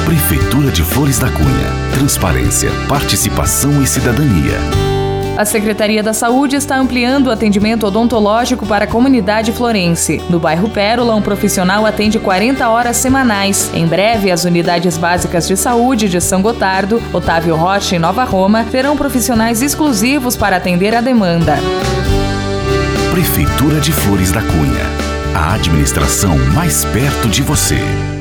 Prefeitura de Flores da Cunha. Transparência, participação e cidadania. A Secretaria da Saúde está ampliando o atendimento odontológico para a comunidade florense. No bairro Pérola, um profissional atende 40 horas semanais. Em breve, as unidades básicas de saúde de São Gotardo, Otávio Rocha e Nova Roma terão profissionais exclusivos para atender a demanda. Prefeitura de Flores da Cunha. A administração mais perto de você.